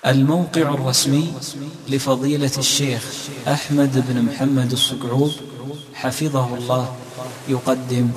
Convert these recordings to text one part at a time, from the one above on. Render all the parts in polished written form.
الموقع الرسمي لفضيلة الشيخ أحمد بن محمد الصقعوب حفظه الله يقدم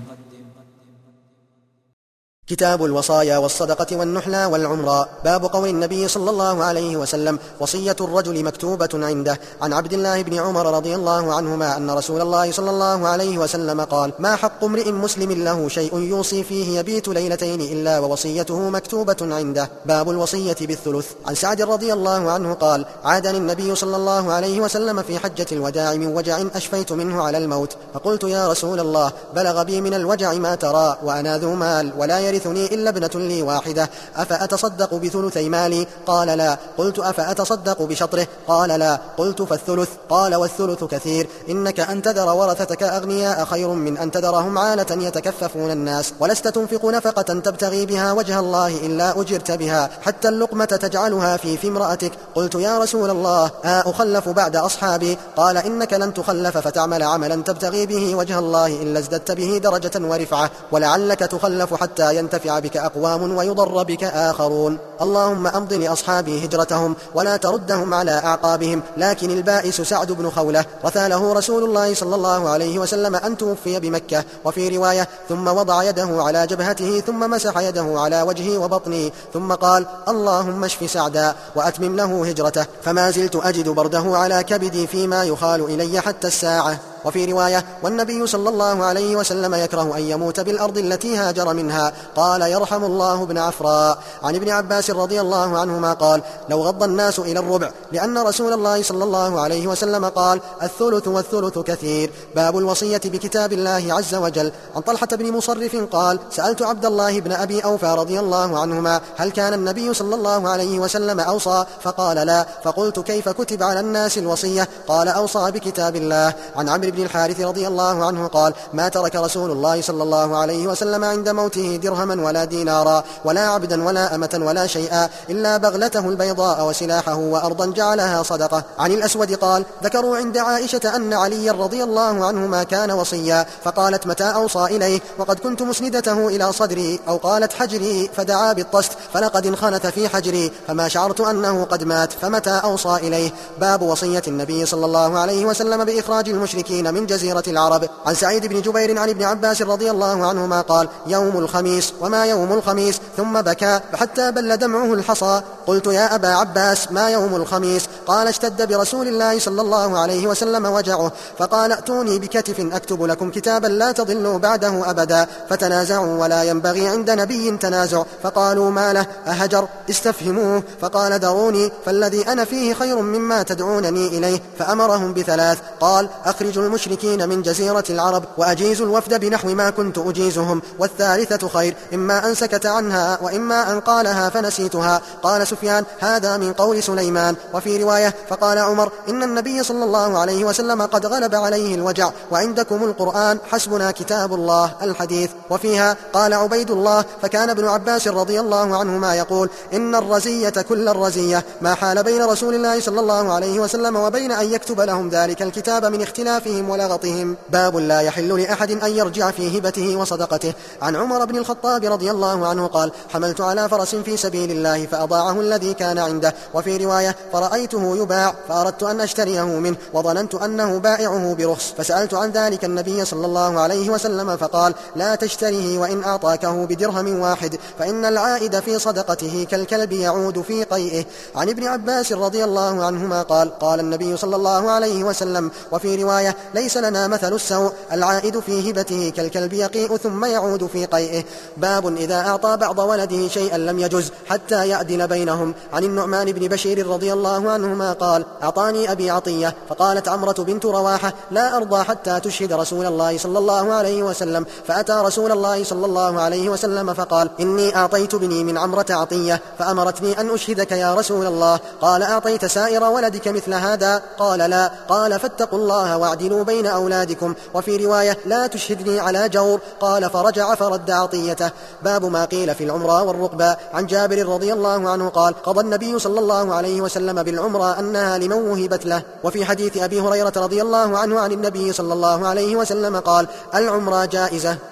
كتاب الوصايا والصدقة والنحلى والعمرة. باب قول النبي صلى الله عليه وسلم: وصية الرجل مكتوبة عنده. عن عبد الله بن عمر رضي الله عنهما أن رسول الله صلى الله عليه وسلم قال: ما حق امرئ مسلم له شيء يوصي فيه يبيت ليلتين إلا ووصيته مكتوبة عنده. باب الوصية بالثلث. عن سعد رضي الله عنه قال: عادني النبي صلى الله عليه وسلم في حجة الوداع من وجع أشفيت منه على الموت، فقلت: يا رسول الله، بلغ بي من الوجع ما ترى، وأنا ذو مال ولا يرثني إلا ابنة لي واحدة، أفأتصدق بثلثي مالي؟ قال: لا. قلت: أفأتصدق بشطره؟ قال: لا. قلت: فالثلث؟ قال: والثلث كثير، إنك أن تذر ورثتك أغنياء خير من أن تذرهم عالة يتكففون الناس، ولست تنفق نفقة تبتغي بها وجه الله إلا أجرت بها، حتى اللقمة تجعلها في امرأتك. قلت: يا رسول الله، أخلف بعد أصحابي؟ قال: إنك لن تخلف فتعمل عملا تبتغي به وجه الله إلا ازددت به درجة ورفعة، ولعلك تخلف حتى ينتفع بك أقوام ويضر بك آخرون. اللهم أمض لأصحابي هجرتهم ولا تردهم على أعقابهم. لكن البائس سعد بن خولة رثى له رسول الله صلى الله عليه وسلم أن توفي بمكة. وفي رواية: ثم وضع يده على جبهته ثم مسح يده على وجهه وبطنه ثم قال: اللهم اشف سعدا وأتمم له هجرته، فما زلت أجد برده على كبدي فيما يخال إلي حتى الساعة. وفي رواية: والنبي صلى الله عليه وسلم يكره أن يموت بالأرض التي هاجر منها. قال: يرحم الله ابن عفراء. عن ابن عباس رضي الله عنهما قال: لو غض الناس إلى الربع، لأن رسول الله صلى الله عليه وسلم قال: الثلث والثلث كثير. باب الوصية بكتاب الله عز وجل. عن طلحة بن مصرف قال: سألت عبد الله بن أبي أوفى رضي الله عنهما: هل كان النبي صلى الله عليه وسلم أوصى؟ فقال: لا. فقلت: كيف كتب على الناس الوصية؟ قال: أوصى بكتاب الله. عن عمرو بن الحارث رضي الله عنه قال: ما ترك رسول الله صلى الله عليه وسلم عند موته درهما ولا دينارا ولا عبدا ولا أمة ولا شيئا إلا بغلته البيضاء وسلاحه وأرضا جعلها صدقة. عن الأسود قال: ذكروا عند عائشة أن عليا رضي الله عنهما كان وصيا، فقالت: متى أوصى إليه؟ وقد كنت مسندته إلى صدري، أو قالت حجري، فدعا بالطست، فلقد انخنث في حجري، فما شعرت أنه قد مات، فمتى أوصى إليه؟ باب وصية النبي صلى الله عليه وسلم بإخراج المشركين من جزيرة العرب. عن سعيد بن جبير عن ابن عباس رضي الله عنهما قال: يوم الخميس. وما يوم الخميس؟ ثم بكى حتى بل دمعه الحصى. قلت: يا أبا عباس، ما يوم الخميس؟ قال: اشتد برسول الله صلى الله عليه وسلم وجعه، فقال: ائتوني بكتف أكتب لكم كتابا لا تضلوا بعده أبدا. فتنازعوا ولا ينبغي عند نبي تنازع، فقالوا: ما له؟ أهجر؟ استفهموه. فقال: دعوني، فالذي أنا فيه خير مما تدعونني إليه. فأمرهم بثلاث: قال: أخرجوا المشركين من جزيرة العرب وأجيزوا الوفد بنحو ما كنت أجيزهم، والثالثة خير، إما أن سكت عنها وإما أن قالها فنسيتها. قال سفيان: هذا من قول سليمان. وفي رواية: فقال عمر: إن النبي صلى الله عليه وسلم قد غلب عليه الوجع، وعندكم القرآن، حسبنا كتاب الله. الحديث. وفيها قال عبيد الله: فكان ابن عباس رضي الله عنهما يقول: إن الرزية كل الرزية ما حال بين رسول الله صلى الله عليه وسلم وبين أن يكتب لهم ذلك الكتاب من اختلافهم ولغطهم. باب لا يحل لأحد أن يرجع في هبته وصدقته. عن عمر بن الخطاب رضي الله عنه قال: حملت على فرس في سبيل الله فأضاعه الذي كان عنده. وفي رواية: فرأيته يباع فأردت أن أشتريه منه، وظننت أنه بائعه برخص، فسألت عن ذلك النبي صلى الله عليه وسلم فقال: لا تشتريه وإن أعطاكه بدرهم واحد، فإن العائد في صدقته كالكلب يعود في قيئه. عن ابن عباس رضي الله عنهما قال: قال النبي صلى الله عليه وسلم. وفي رواية: ليس لنا مثل السوء، العائد في هبته كالكلب يقيء ثم يعود في قيئه. باب إذا أعطى بعض ولده شيئا لم يجز حتى يعدل بينهم. عن النعمان بن بشير رضي الله عنهما قال: أعطاني أبي عطية، فقالت عمرة بنت رواحة: لا أرضى حتى تشهد رسول الله صلى الله عليه وسلم. فأتى رسول الله صلى الله عليه وسلم فقال: إني أعطيت بني من عمرة عطية، فأمرتني أن أشهدك يا رسول الله. قال: أعطيت سائر ولدك مثل هذا؟ قال: لا. قال: فاتقوا الله واعدلوا بين أولادكم. وفي رواية: لا تشهدني على جور. قال: فرجع فرد عطيته. باب ما قيل في العمرة والرقبة. عن جابر رضي الله عنه قال: قضى النبي صلى الله عليه وسلم بالعمرة أنها لمن وهبت له. وفي حديث أبي هريرة رضي الله عنه عن النبي صلى الله عليه وسلم قال: العمرة جائزة.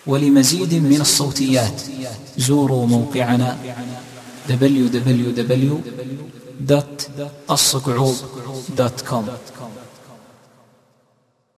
ولمزيد من الصوتيات زوروا موقعنا www.الصقعوب.com.